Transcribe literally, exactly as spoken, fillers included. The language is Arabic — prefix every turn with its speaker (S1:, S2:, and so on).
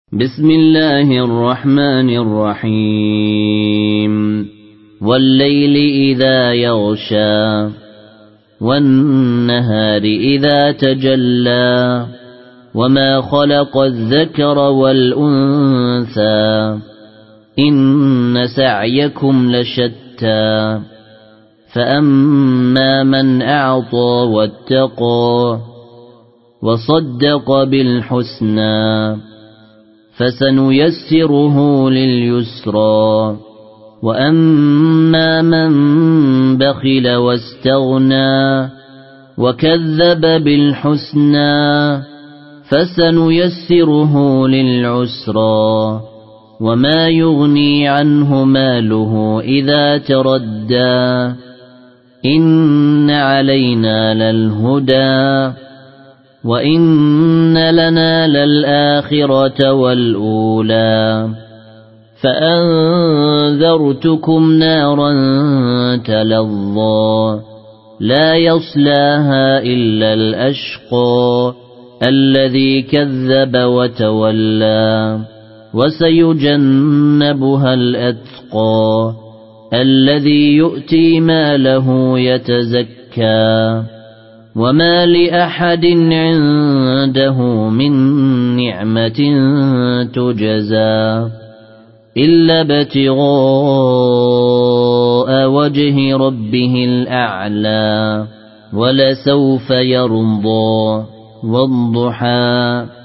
S1: بسم الله الرحمن الرحيم والليل إذا يغشى والنهار إذا تجلى وما خلق الذكر والأنثى إن سعيكم لشتى فأما من أعطى واتقى وصدق بالحسنى فسنيسره لليسرى وأما من بخل واستغنى وكذب بالحسنى فسنيسره للعسرى وما يغني عنه ماله إذا تردى إن علينا للهدى وإن لنا للآخرة والأولى فأنذرتكم نارا تلظى لا يصلاها إلا الأشقى الذي كذب وتولى وسيجنبها الأتقى الذي يؤتي ماله يتزكى وما لأحد عنده من نعمة تجزى إلا ابتغاء وجه ربه الأعلى ولسوف يرضى والضحى